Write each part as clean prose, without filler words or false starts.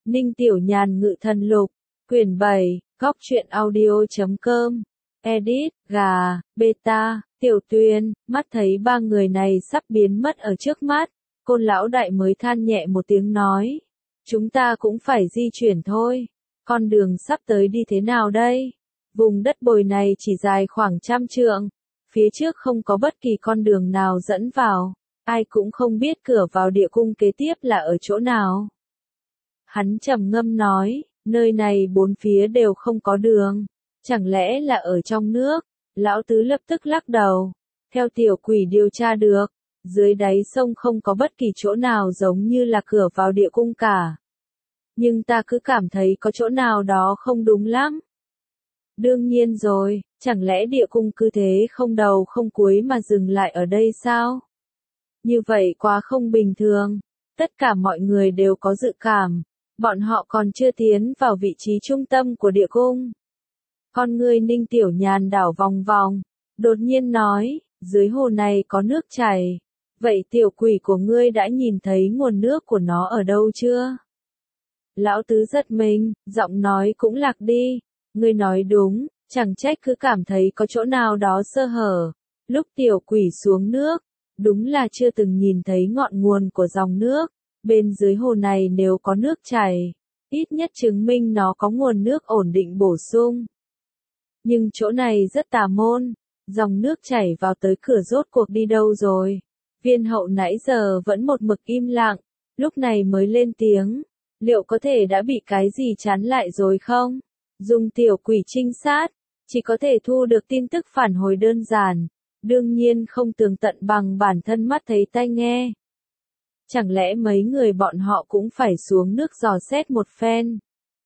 Ninh Tiểu Nhàn Ngự Thần Lục, quyển 7, góc truyện audio.com, edit, gà, beta, Tiểu Tuyền, mắt thấy ba người này sắp biến mất ở trước mắt, Côn lão đại mới than nhẹ một tiếng nói, chúng ta cũng phải di chuyển thôi, con đường sắp tới đi thế nào đây? Vùng đất bồi này chỉ dài khoảng 100 trượng, phía trước không có bất kỳ con đường nào dẫn vào, ai cũng không biết cửa vào địa cung kế tiếp là ở chỗ nào. Hắn trầm ngâm nói, nơi này bốn phía đều không có đường, chẳng lẽ là ở trong nước? Lão tứ lập tức lắc đầu, theo tiểu quỷ điều tra được, dưới đáy sông không có bất kỳ chỗ nào giống như là cửa vào địa cung cả. Nhưng ta cứ cảm thấy có chỗ nào đó không đúng lắm. Đương nhiên rồi, chẳng lẽ địa cung cứ thế không đầu không cuối mà dừng lại ở đây sao? Như vậy quá không bình thường, tất cả mọi người đều có dự cảm, bọn họ còn chưa tiến vào vị trí trung tâm của địa cung. Con ngươi Ninh Tiểu Nhàn đảo vòng vòng, đột nhiên nói, dưới hồ này có nước chảy, vậy tiểu quỷ của ngươi đã nhìn thấy nguồn nước của nó ở đâu chưa? Lão tứ giật mình, giọng nói cũng lạc đi, ngươi nói đúng, chẳng trách cứ cảm thấy có chỗ nào đó sơ hở. Lúc tiểu quỷ xuống nước, đúng là chưa từng nhìn thấy ngọn nguồn của dòng nước, bên dưới hồ này nếu có nước chảy, ít nhất chứng minh nó có nguồn nước ổn định bổ sung. Nhưng chỗ này rất tà môn, dòng nước chảy vào tới cửa rốt cuộc đi đâu rồi? Viên hậu nãy giờ vẫn một mực im lặng, lúc này mới lên tiếng, liệu có thể đã bị cái gì chán lại rồi không? Dùng tiểu quỷ trinh sát, chỉ có thể thu được tin tức phản hồi đơn giản, đương nhiên không tường tận bằng bản thân mắt thấy tai nghe. Chẳng lẽ mấy người bọn họ cũng phải xuống nước dò xét một phen?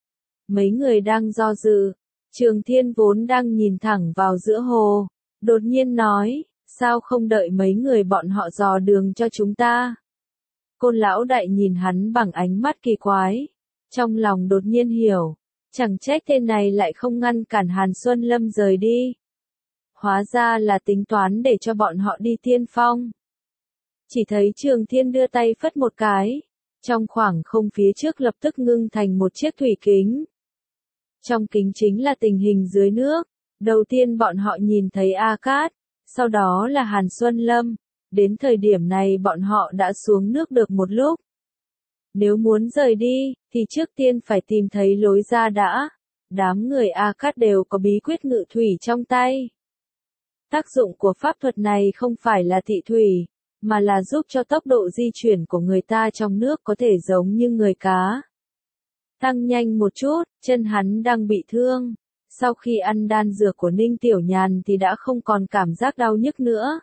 Mấy người đang do dự, Trường Thiên vốn đang nhìn thẳng vào giữa hồ, đột nhiên nói, sao không đợi mấy người bọn họ dò đường cho chúng ta? Côn lão đại nhìn hắn bằng ánh mắt kỳ quái, trong lòng đột nhiên hiểu, chẳng trách tên này lại không ngăn cản Hàn Xuân Lâm rời đi. Hóa ra là tính toán để cho bọn họ đi tiên phong. Chỉ thấy Trường Thiên đưa tay phất một cái, trong khoảng không phía trước lập tức ngưng thành một chiếc thủy kính. Trong kính chính là tình hình dưới nước, đầu tiên bọn họ nhìn thấy A Cát, sau đó là Hàn Xuân Lâm, đến thời điểm này bọn họ đã xuống nước được một lúc. Nếu muốn rời đi, thì trước tiên phải tìm thấy lối ra đã, đám người A Cát đều có bí quyết ngự thủy trong tay. Tác dụng của pháp thuật này không phải là thị thủy, mà là giúp cho tốc độ di chuyển của người ta trong nước có thể giống như người cá. Tăng nhanh một chút, chân hắn đang bị thương. Sau khi ăn đan dược của Ninh Tiểu Nhàn thì đã không còn cảm giác đau nhức nữa.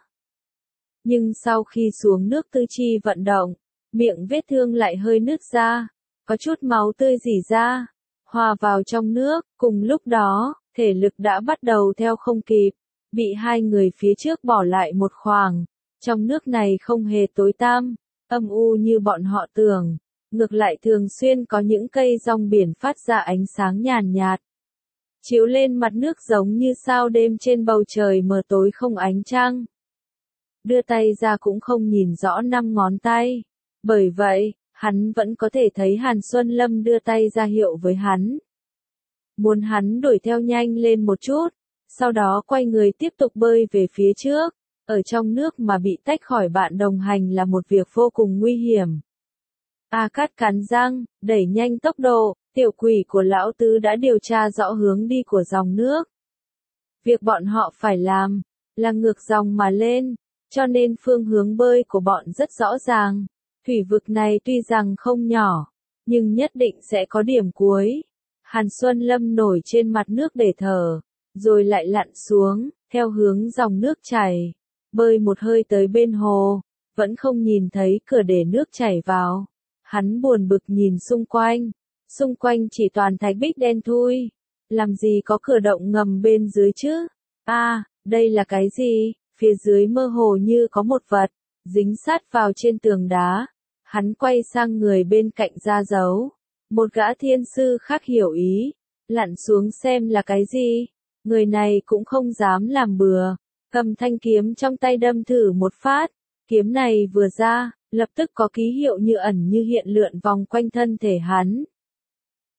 Nhưng sau khi xuống nước tư chi vận động, miệng vết thương lại hơi nứt ra, có chút máu tươi rỉ ra, hòa vào trong nước, cùng lúc đó, thể lực đã bắt đầu theo không kịp, bị hai người phía trước bỏ lại một khoảng. Trong nước này không hề tối tăm, âm u như bọn họ tưởng, ngược lại thường xuyên có những cây rong biển phát ra ánh sáng nhàn nhạt, chiếu lên mặt nước giống như sao đêm trên bầu trời mờ tối không ánh trăng. Đưa tay ra cũng không nhìn rõ 5 ngón tay, bởi vậy, hắn vẫn có thể thấy Hàn Xuân Lâm đưa tay ra hiệu với hắn. Muốn hắn đuổi theo nhanh lên một chút, sau đó quay người tiếp tục bơi về phía trước. Ở trong nước mà bị tách khỏi bạn đồng hành là một việc vô cùng nguy hiểm. A Cát cắn răng, đẩy nhanh tốc độ, tiểu quỷ của lão tứ đã điều tra rõ hướng đi của dòng nước. Việc bọn họ phải làm, là ngược dòng mà lên, cho nên phương hướng bơi của bọn rất rõ ràng. Thủy vực này tuy rằng không nhỏ, nhưng nhất định sẽ có điểm cuối. Hàn Xuân Lâm nổi trên mặt nước để thở, rồi lại lặn xuống, theo hướng dòng nước chảy. Bơi một hơi tới bên hồ, vẫn không nhìn thấy cửa để nước chảy vào. Hắn buồn bực nhìn xung quanh chỉ toàn thạch bích đen thui. Làm gì có cửa động ngầm bên dưới chứ? Đây là cái gì? Phía dưới mơ hồ như có một vật, dính sát vào trên tường đá. Hắn quay sang người bên cạnh ra dấu. Một gã thiên sư khác hiểu ý, lặn xuống xem là cái gì. Người này cũng không dám làm bừa. Cầm thanh kiếm trong tay đâm thử một phát, kiếm này vừa ra, lập tức có ký hiệu như ẩn như hiện lượn vòng quanh thân thể hắn.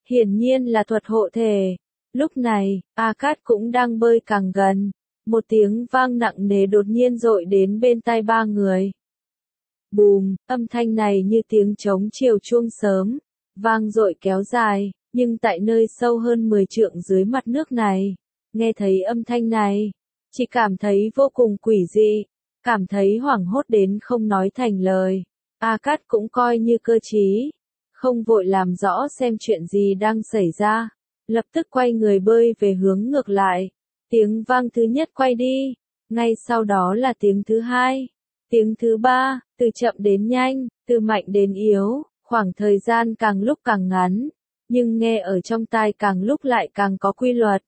hiển nhiên là thuật hộ thể. Lúc này, A Cát cũng đang bơi càng gần. Một tiếng vang nặng nề đột nhiên dội đến bên tai ba người. Bùm, âm thanh này như tiếng trống chiều chuông sớm, vang dội kéo dài, nhưng tại nơi sâu hơn 10 trượng dưới mặt nước này, nghe thấy âm thanh này, chỉ cảm thấy vô cùng quỷ dị, cảm thấy hoảng hốt đến không nói thành lời. A Cát cũng coi như cơ trí, không vội làm rõ xem chuyện gì đang xảy ra, lập tức quay người bơi về hướng ngược lại. Tiếng vang thứ nhất quay đi, ngay sau đó là tiếng thứ hai, tiếng thứ ba, từ chậm đến nhanh, từ mạnh đến yếu, khoảng thời gian càng lúc càng ngắn, nhưng nghe ở trong tai càng lúc lại càng có quy luật.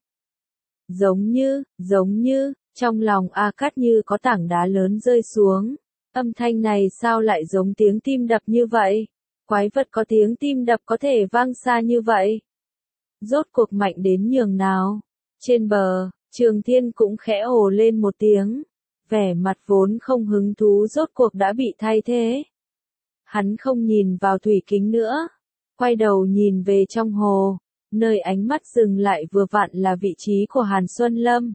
Giống như, trong lòng A Cát như có tảng đá lớn rơi xuống. Âm thanh này sao lại giống tiếng tim đập như vậy? Quái vật có tiếng tim đập có thể vang xa như vậy? Rốt cuộc mạnh đến nhường nào? Trên bờ, Trường Thiên cũng khẽ ồ lên một tiếng. Vẻ mặt vốn không hứng thú rốt cuộc đã bị thay thế. Hắn không nhìn vào thủy kính nữa, quay đầu nhìn về trong hồ, nơi ánh mắt dừng lại vừa vặn là vị trí của Hàn Xuân Lâm.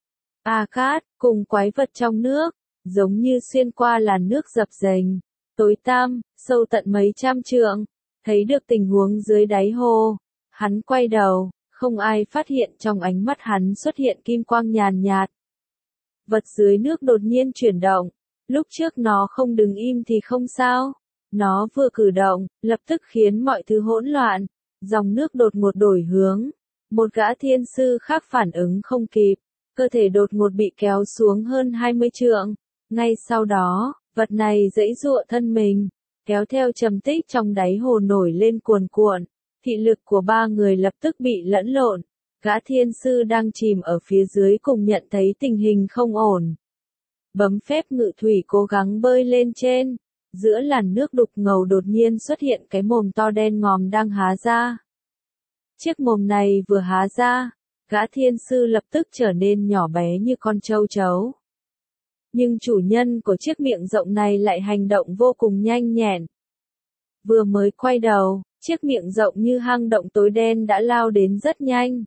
A Cát, cùng quái vật trong nước, giống như xuyên qua làn nước dập dềnh, tối tăm, sâu tận mấy trăm trượng, thấy được tình huống dưới đáy hồ. Hắn quay đầu, không ai phát hiện trong ánh mắt hắn xuất hiện kim quang nhàn nhạt. Vật dưới nước đột nhiên chuyển động, lúc trước nó không đứng im thì không sao. Nó vừa cử động, lập tức khiến mọi thứ hỗn loạn, dòng nước đột ngột đổi hướng. Một gã thiên sư khác phản ứng không kịp, cơ thể đột ngột bị kéo xuống hơn 20 trượng. Ngay sau đó, vật này giãy giụa thân mình, kéo theo trầm tích trong đáy hồ nổi lên cuồn cuộn. Thị lực của ba người lập tức bị lẫn lộn. Gã thiên sư đang chìm ở phía dưới cùng nhận thấy tình hình không ổn. Bấm phép ngự thủy cố gắng bơi lên trên. Giữa làn nước đục ngầu đột nhiên xuất hiện cái mồm to đen ngòm đang há ra. Chiếc mồm này vừa há ra, gã thiên sư lập tức trở nên nhỏ bé như con trâu trấu. Nhưng chủ nhân của chiếc miệng rộng này lại hành động vô cùng nhanh nhẹn. Vừa mới quay đầu, chiếc miệng rộng như hang động tối đen đã lao đến rất nhanh.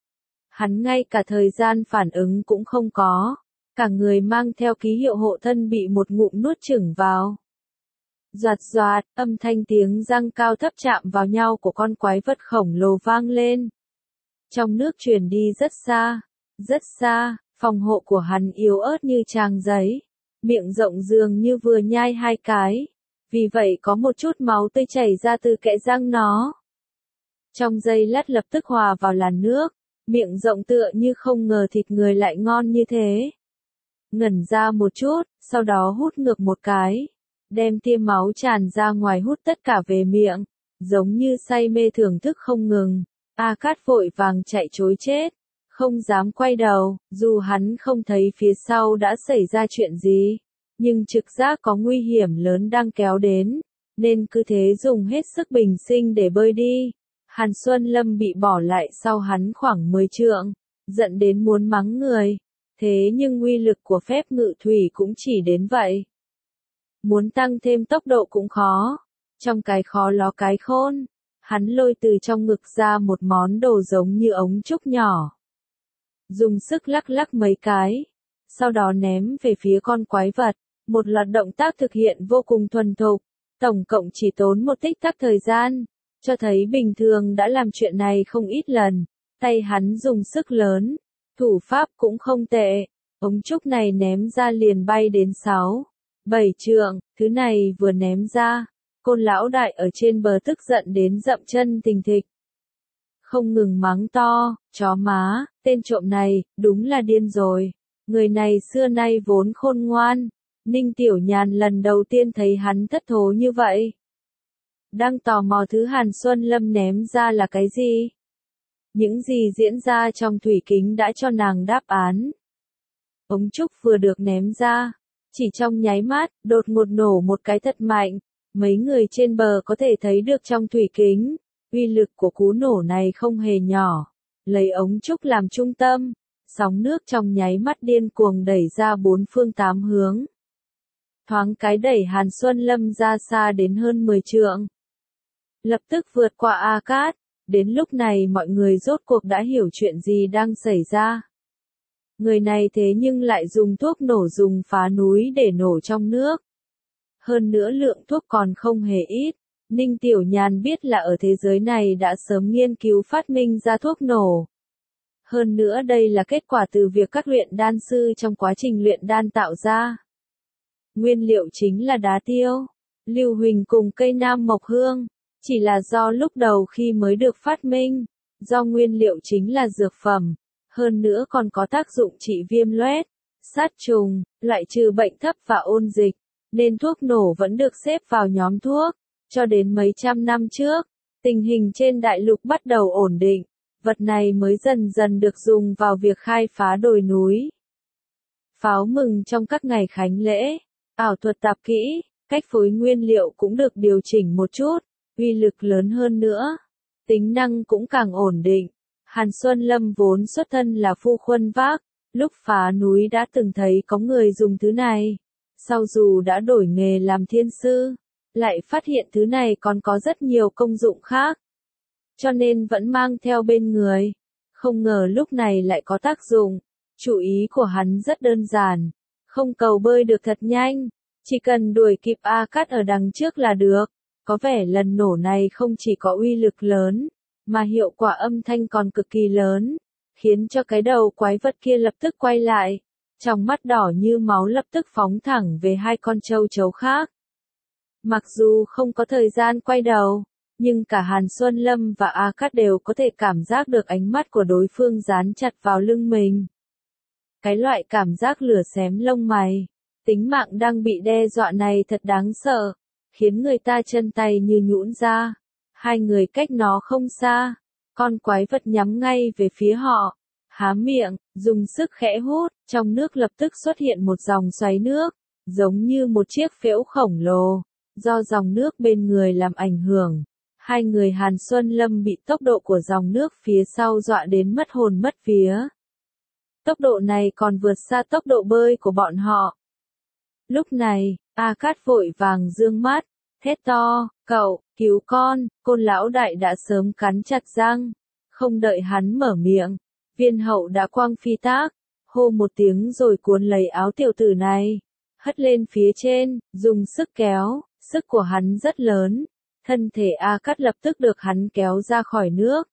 Hắn ngay cả thời gian phản ứng cũng không có, cả người mang theo ký hiệu hộ thân bị một ngụm nuốt chửng vào. Doạt doạt, âm thanh tiếng răng cao thấp chạm vào nhau của con quái vật khổng lồ vang lên. Trong nước truyền đi rất xa, phòng hộ của hắn yếu ớt như trang giấy, miệng rộng dường như vừa nhai hai cái, vì vậy có một chút máu tươi chảy ra từ kẽ răng nó. Trong giây lát lập tức hòa vào làn nước, miệng rộng tựa như không ngờ thịt người lại ngon như thế. Ngẩn ra một chút, sau đó hút ngược một cái. Đem tia máu tràn ra ngoài hút tất cả về miệng, giống như say mê thưởng thức không ngừng. A Cát vội vàng chạy trối chết, không dám quay đầu, dù hắn không thấy phía sau đã xảy ra chuyện gì, nhưng trực giác có nguy hiểm lớn đang kéo đến, nên cứ thế dùng hết sức bình sinh để bơi đi. Hàn Xuân Lâm bị bỏ lại sau hắn khoảng 10 trượng, giận đến muốn mắng người, thế nhưng uy lực của phép ngự thủy cũng chỉ đến vậy. Muốn tăng thêm tốc độ cũng khó. Trong cái khó ló cái khôn, hắn lôi từ trong ngực ra một món đồ giống như ống trúc nhỏ. Dùng sức lắc lắc mấy cái, sau đó ném về phía con quái vật. Một loạt động tác thực hiện vô cùng thuần thục, tổng cộng chỉ tốn một tích tắc thời gian, cho thấy bình thường đã làm chuyện này không ít lần. Tay hắn dùng sức lớn, thủ pháp cũng không tệ, ống trúc này ném ra liền bay đến 6-7 trượng, thứ này vừa ném ra, Côn lão đại ở trên bờ tức giận đến dậm chân thình thịch. Không ngừng mắng to, chó má, tên trộm này, đúng là điên rồi. Người này xưa nay vốn khôn ngoan. Ninh Tiểu Nhàn lần đầu tiên thấy hắn thất thố như vậy. Đang tò mò thứ Hàn Xuân Lâm ném ra là cái gì? Những gì diễn ra trong thủy kính đã cho nàng đáp án. Ống trúc vừa được ném ra, chỉ trong nháy mắt, đột ngột nổ một cái thật mạnh. Mấy người trên bờ có thể thấy được trong thủy kính, uy lực của cú nổ này không hề nhỏ. Lấy ống trúc làm trung tâm, sóng nước trong nháy mắt điên cuồng đẩy ra bốn phương tám hướng. Thoáng cái đẩy Hàn Xuân Lâm ra xa đến hơn 10 trượng. Lập tức vượt qua A Cát, Đến lúc này mọi người rốt cuộc đã hiểu chuyện gì đang xảy ra. Người này thế nhưng lại dùng thuốc nổ dùng phá núi để nổ trong nước. Hơn nữa lượng thuốc còn không hề ít. Ninh Tiểu Nhàn biết là ở thế giới này đã sớm nghiên cứu phát minh ra thuốc nổ. Hơn nữa đây là kết quả từ việc các luyện đan sư trong quá trình luyện đan tạo ra. Nguyên liệu chính là đá tiêu, lưu huỳnh cùng cây nam mộc hương. Chỉ là do lúc đầu khi mới được phát minh, do nguyên liệu chính là dược phẩm, hơn nữa còn có tác dụng trị viêm loét, sát trùng, loại trừ bệnh thấp và ôn dịch, nên thuốc nổ vẫn được xếp vào nhóm thuốc. Cho đến mấy trăm năm trước, tình hình trên đại lục bắt đầu ổn định, vật này mới dần dần được dùng vào việc khai phá đồi núi. Pháo mừng trong các ngày khánh lễ, ảo thuật tạp kỹ, cách phối nguyên liệu cũng được điều chỉnh một chút, uy lực lớn hơn nữa, tính năng cũng càng ổn định. Hàn Xuân Lâm vốn xuất thân là phu khuân vác, lúc phá núi đã từng thấy có người dùng thứ này, sau dù đã đổi nghề làm thiên sư, lại phát hiện thứ này còn có rất nhiều công dụng khác, cho nên vẫn mang theo bên người. Không ngờ lúc này lại có tác dụng. Chủ ý của hắn rất đơn giản, không cầu bơi được thật nhanh, chỉ cần đuổi kịp A Cát ở đằng trước là được. Có vẻ lần nổ này không chỉ có uy lực lớn, mà hiệu quả âm thanh còn cực kỳ lớn, khiến cho cái đầu quái vật kia lập tức quay lại, trong mắt đỏ như máu lập tức phóng thẳng về hai con châu chấu khác. Mặc dù không có thời gian quay đầu, nhưng cả Hàn Xuân Lâm và A Cát đều có thể cảm giác được ánh mắt của đối phương dán chặt vào lưng mình. Cái loại cảm giác lửa xém lông mày, tính mạng đang bị đe dọa này thật đáng sợ, khiến người ta chân tay như nhũn ra. Hai người cách nó không xa, con quái vật nhắm ngay về phía họ, há miệng, dùng sức khẽ hút, trong nước lập tức xuất hiện một dòng xoáy nước, giống như một chiếc phễu khổng lồ, do dòng nước bên người làm ảnh hưởng. Hai người Hàn Xuân Lâm bị tốc độ của dòng nước phía sau dọa đến mất hồn mất vía. Tốc độ này còn vượt xa tốc độ bơi của bọn họ. Lúc này, A Cát vội vàng dương mắt, thét to, cậu, cứu con, Côn lão đại đã sớm cắn chặt răng. Không đợi hắn mở miệng, viên hậu đã quăng phi tác, hô một tiếng rồi cuốn lấy áo tiểu tử này, hất lên phía trên, dùng sức kéo, sức của hắn rất lớn. Thân thể A Cát lập tức được hắn kéo ra khỏi nước,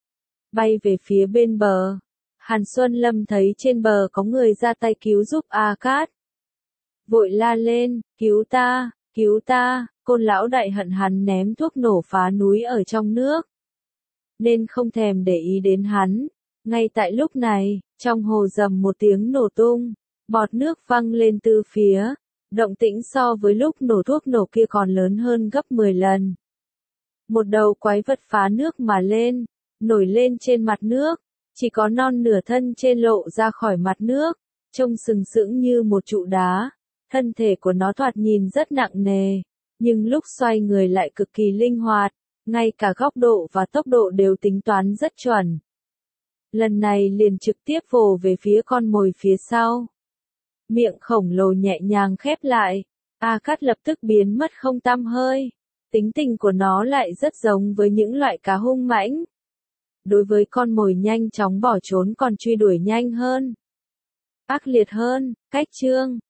bay về phía bên bờ. Hàn Xuân Lâm thấy trên bờ có người ra tay cứu giúp A Cát, vội la lên, cứu ta, Côn lão đại hận hắn ném thuốc nổ phá núi ở trong nước, nên không thèm để ý đến hắn. Ngay tại lúc này, trong hồ rầm một tiếng nổ tung, bọt nước văng lên từ phía, động tĩnh so với lúc nổ thuốc nổ kia còn lớn hơn gấp 10 lần. Một đầu quái vật phá nước mà lên, nổi lên trên mặt nước, chỉ có non nửa thân trên lộ ra khỏi mặt nước, trông sừng sững như một trụ đá. Thân thể của nó thoạt nhìn rất nặng nề, nhưng lúc xoay người lại cực kỳ linh hoạt, ngay cả góc độ và tốc độ đều tính toán rất chuẩn. Lần này liền trực tiếp vồ về phía con mồi phía sau. Miệng khổng lồ nhẹ nhàng khép lại, A Cát lập tức biến mất không tăm hơi. Tính tình của nó lại rất giống với những loại cá hung mãnh. Đối với con mồi nhanh chóng bỏ trốn còn truy đuổi nhanh hơn, ác liệt hơn. Cách chương